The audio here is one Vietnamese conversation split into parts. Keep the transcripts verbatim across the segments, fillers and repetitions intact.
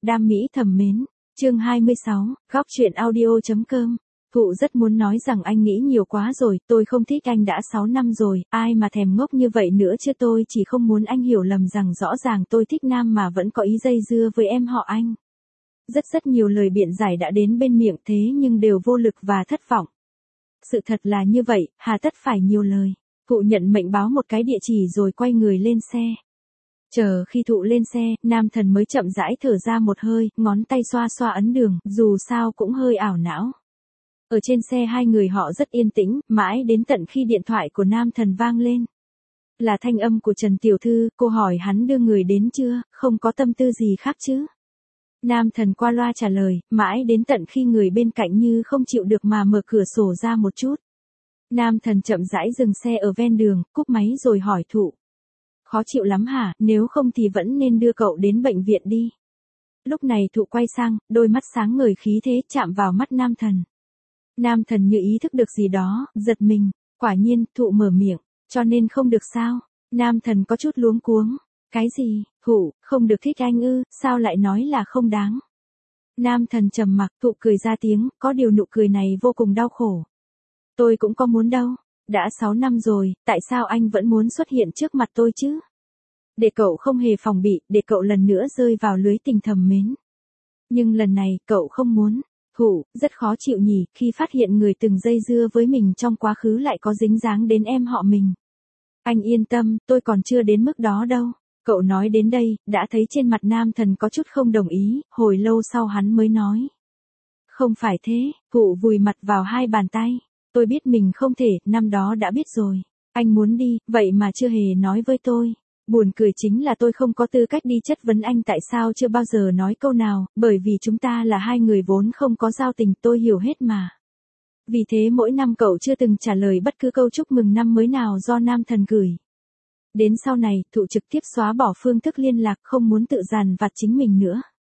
đam mỹ thầm mến. Chương hai mươi sáu, góc truyện audio.com. Thụ rất muốn nói rằng anh nghĩ nhiều quá rồi, tôi không thích anh đã sáu năm rồi, ai mà thèm ngốc như vậy nữa chứ, tôi chỉ không muốn anh hiểu lầm rằng rõ ràng tôi thích nam mà vẫn có ý dây dưa với em họ anh. Rất rất nhiều lời biện giải đã đến bên miệng thế nhưng đều vô lực và thất vọng. Sự thật là như vậy, hà tất phải nhiều lời. Thụ nhận mệnh báo một cái địa chỉ rồi quay người lên xe. Chờ khi Thụ lên xe, nam thần mới chậm rãi thở ra một hơi, ngón tay xoa xoa ấn đường, dù sao cũng hơi ảo não. Ở trên xe hai người họ rất yên tĩnh, mãi đến tận khi điện thoại của nam thần vang lên. Là thanh âm của Trần Tiểu Thư, cô hỏi hắn đưa người đến chưa, không có tâm tư gì khác chứ. Nam thần qua loa trả lời, mãi đến tận khi người bên cạnh như không chịu được mà mở cửa sổ ra một chút. Nam thần chậm rãi dừng xe ở ven đường, cúp máy rồi hỏi Thụ. Khó chịu lắm hả, nếu không thì vẫn nên đưa cậu đến bệnh viện đi. Lúc này Thụ quay sang, đôi mắt sáng ngời khí thế chạm vào mắt nam thần. Nam thần như ý thức được gì đó, giật mình, quả nhiên, Thụ mở miệng, cho nên không được sao. Nam thần có chút luống cuống. Cái gì, Thụ, không được thích anh ư, sao lại nói là không đáng. Nam thần trầm mặc, Thụ cười ra tiếng, có điều nụ cười này vô cùng đau khổ. Tôi cũng có muốn đâu, đã sáu năm rồi, tại sao anh vẫn muốn xuất hiện trước mặt tôi chứ? Để cậu không hề phòng bị, để cậu lần nữa rơi vào lưới tình thầm mến. Nhưng lần này, cậu không muốn. Thụ, rất khó chịu nhỉ, khi phát hiện người từng dây dưa với mình trong quá khứ lại có dính dáng đến em họ mình. Anh yên tâm, tôi còn chưa đến mức đó đâu. Cậu nói đến đây, đã thấy trên mặt nam thần có chút không đồng ý, hồi lâu sau hắn mới nói. Không phải thế, Thụ vùi mặt vào hai bàn tay. Tôi biết mình không thể, năm đó đã biết rồi. Anh muốn đi, vậy mà chưa hề nói với tôi. Buồn cười chính là tôi không có tư cách đi chất vấn anh tại sao chưa bao giờ nói câu nào, bởi vì chúng ta là hai người vốn không có giao tình, tôi hiểu hết mà. Vì thế mỗi năm cậu chưa từng trả lời bất cứ câu chúc mừng năm mới nào do nam thần gửi. Đến sau này, Thụ trực tiếp xóa bỏ phương thức liên lạc, không muốn tự dằn vặt chính mình nữa.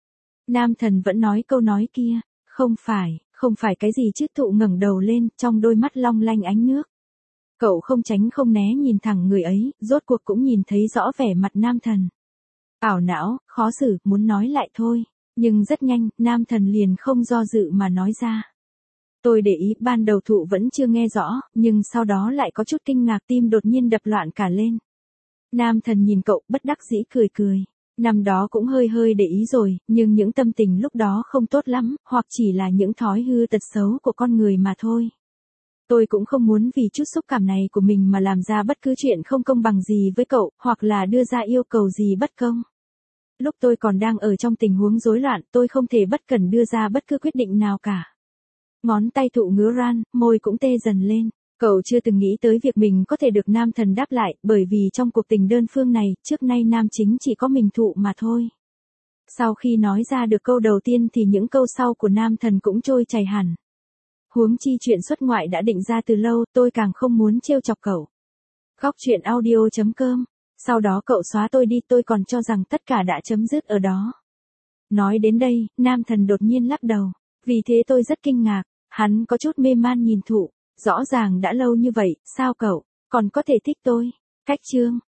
Nam thần vẫn nói câu nói kia, không phải, không phải cái gì chứ. Thụ ngẩng đầu lên, trong đôi mắt long lanh ánh nước. Cậu không tránh không né nhìn thẳng người ấy, rốt cuộc cũng nhìn thấy rõ vẻ mặt nam thần. Ảo não, khó xử, muốn nói lại thôi. Nhưng rất nhanh, nam thần liền không do dự mà nói ra. Tôi để ý, ban đầu Thụ vẫn chưa nghe rõ, nhưng sau đó lại có chút kinh ngạc, tim đột nhiên đập loạn cả lên. Nam thần nhìn cậu, bất đắc dĩ cười cười. Năm đó cũng hơi hơi để ý rồi, nhưng những tâm tình lúc đó không tốt lắm, hoặc chỉ là những thói hư tật xấu của con người mà thôi. Tôi cũng không muốn vì chút xúc cảm này của mình mà làm ra bất cứ chuyện không công bằng gì với cậu, hoặc là đưa ra yêu cầu gì bất công. Lúc tôi còn đang ở trong tình huống rối loạn, tôi không thể bất cẩn đưa ra bất cứ quyết định nào cả. Ngón tay Thụ ngứa ran, môi cũng tê dần lên. Cậu chưa từng nghĩ tới việc mình có thể được nam thần đáp lại, bởi vì trong cuộc tình đơn phương này, trước nay nam chính chỉ có mình Thụ mà thôi. Sau khi nói ra được câu đầu tiên thì những câu sau của nam thần cũng trôi chảy hẳn. Huống chi chuyện xuất ngoại đã định ra từ lâu, tôi càng không muốn trêu chọc cậu. Góc truyện audio.com. Sau đó cậu xóa tôi đi, tôi còn cho rằng tất cả đã chấm dứt ở đó. Nói đến đây, nam thần đột nhiên lắc đầu. Vì thế tôi rất kinh ngạc, hắn có chút mê man nhìn Thụ. Rõ ràng đã lâu như vậy, sao cậu còn có thể thích tôi? Cách chương.